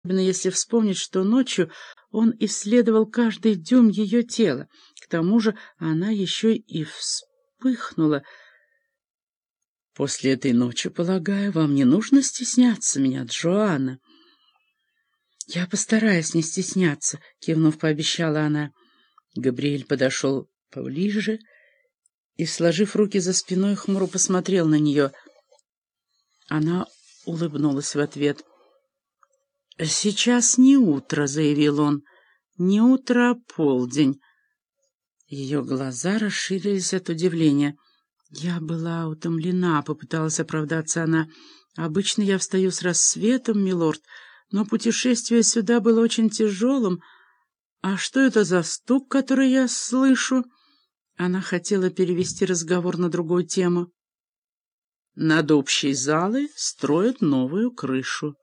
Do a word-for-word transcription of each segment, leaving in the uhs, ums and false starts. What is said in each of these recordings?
особенно если вспомнить, что ночью он исследовал каждый дюйм ее тела. К тому же она еще и вспыхнула. «После этой ночи, полагаю, вам не нужно стесняться меня, Джоанна?» «Я постараюсь не стесняться», — кивнув, пообещала она. Габриэль подошел поближе и, сложив руки за спиной, хмуро посмотрел на нее. Она улыбнулась в ответ. «Сейчас не утро», — заявил он. «Не утро, а полдень». Ее глаза расширились от удивления. «Я была утомлена», — попыталась оправдаться она. «Обычно я встаю с рассветом, милорд, но путешествие сюда было очень тяжелым. А что это за стук, который я слышу?» Она хотела перевести разговор на другую тему. «Над общей залой строят новую крышу».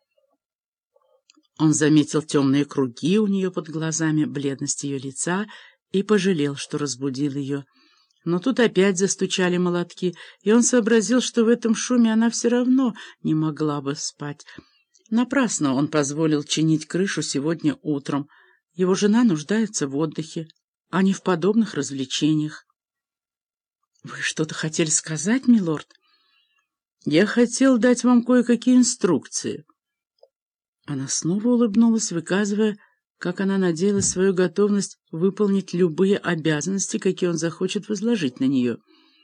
Он заметил темные круги у нее под глазами, бледность ее лица и пожалел, что разбудил ее. Но тут опять застучали молотки, и он сообразил, что в этом шуме она все равно не могла бы спать. Напрасно он позволил чинить крышу сегодня утром. Его жена нуждается в отдыхе, а не в подобных развлечениях. «Вы что-то хотели сказать, милорд?» «Я хотел дать вам кое-какие инструкции». Она снова улыбнулась, выказывая, как она надеялась, свою готовность выполнить любые обязанности, какие он захочет возложить на нее.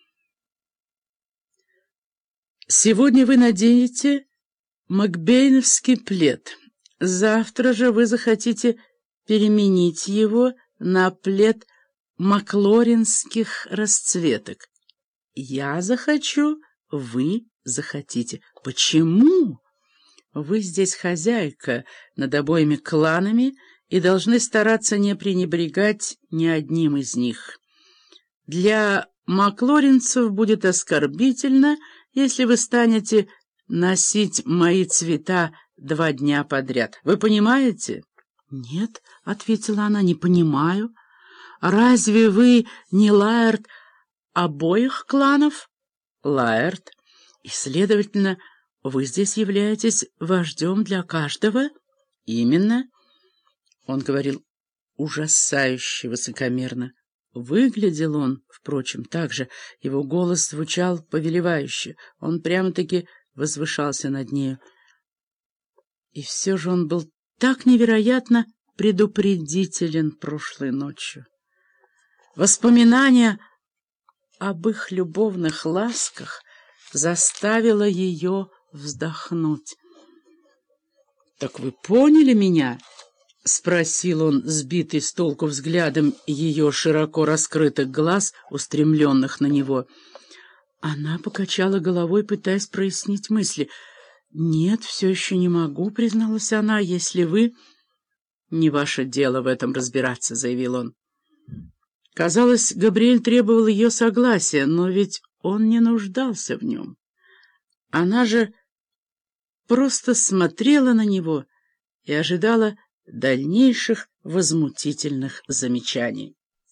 «Сегодня вы наденете макбейновский плед. Завтра же вы захотите переменить его на плед маклоринских расцветок. Я захочу, вы захотите. Почему? Вы здесь хозяйка над обоими кланами и должны стараться не пренебрегать ни одним из них. Для маклоринцев будет оскорбительно, если вы станете носить мои цвета два дня подряд. Вы понимаете?» «Нет», — ответила она, — «не понимаю. Разве вы не лаэрд обоих кланов?» «Лаэрд. И, следовательно, вы здесь являетесь вождем для каждого?» «Именно». Он говорил ужасающе высокомерно. Выглядел он, впрочем, так же. Его голос звучал повелевающе. Он прямо-таки возвышался над нею. И все же он был так невероятно предупредителен прошлой ночью. Воспоминание об их любовных ласках заставило ее вздохнуть. «Так вы поняли меня?» — спросил он, сбитый с толку взглядом ее широко раскрытых глаз, устремленных на него. Она покачала головой, пытаясь прояснить мысли. «Нет, все еще не могу», — призналась она, — «если вы...» «Не ваше дело в этом разбираться», — заявил он. Казалось, Габриэль требовал ее согласия, но ведь он не нуждался в нем. Она же просто смотрела на него и ожидала дальнейших возмутительных замечаний.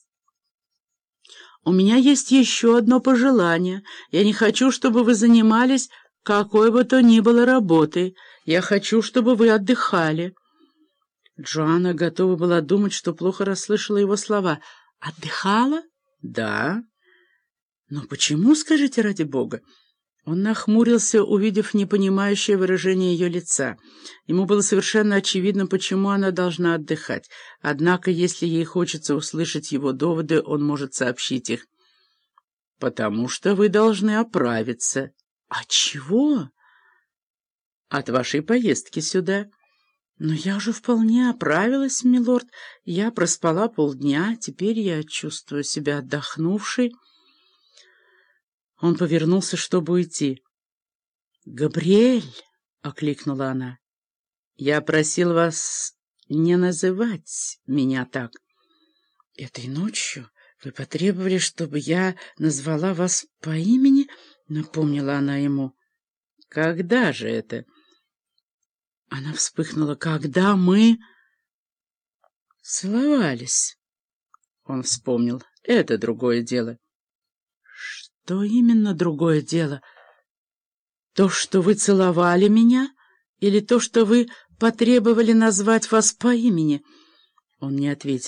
«У меня есть еще одно пожелание. Я не хочу, чтобы вы занимались какой бы то ни было работой. Я хочу, чтобы вы отдыхали». Джоанна готова была думать, что плохо расслышала его слова. «Отдыхала?» «Да». «Но почему, скажите ради бога?» Он нахмурился, увидев непонимающее выражение ее лица. Ему было совершенно очевидно, почему она должна отдыхать. Однако, если ей хочется услышать его доводы, он может сообщить их. «Потому что вы должны оправиться». «От чего?» «От вашей поездки сюда». «Но я же вполне оправилась, милорд. Я проспала полдня, теперь я чувствую себя отдохнувшей». Он повернулся, чтобы уйти. «Габриэль!» — окликнула она. «Я просил вас не называть меня так. Этой ночью вы потребовали, чтобы я назвала вас по имени?» — напомнила она ему. «Когда же это?» Она вспыхнула. «Когда мы целовались?» Он вспомнил. «Это другое дело». «Что именно другое дело? То, что вы целовали меня, или то, что вы потребовали назвать вас по имени». Он не ответил.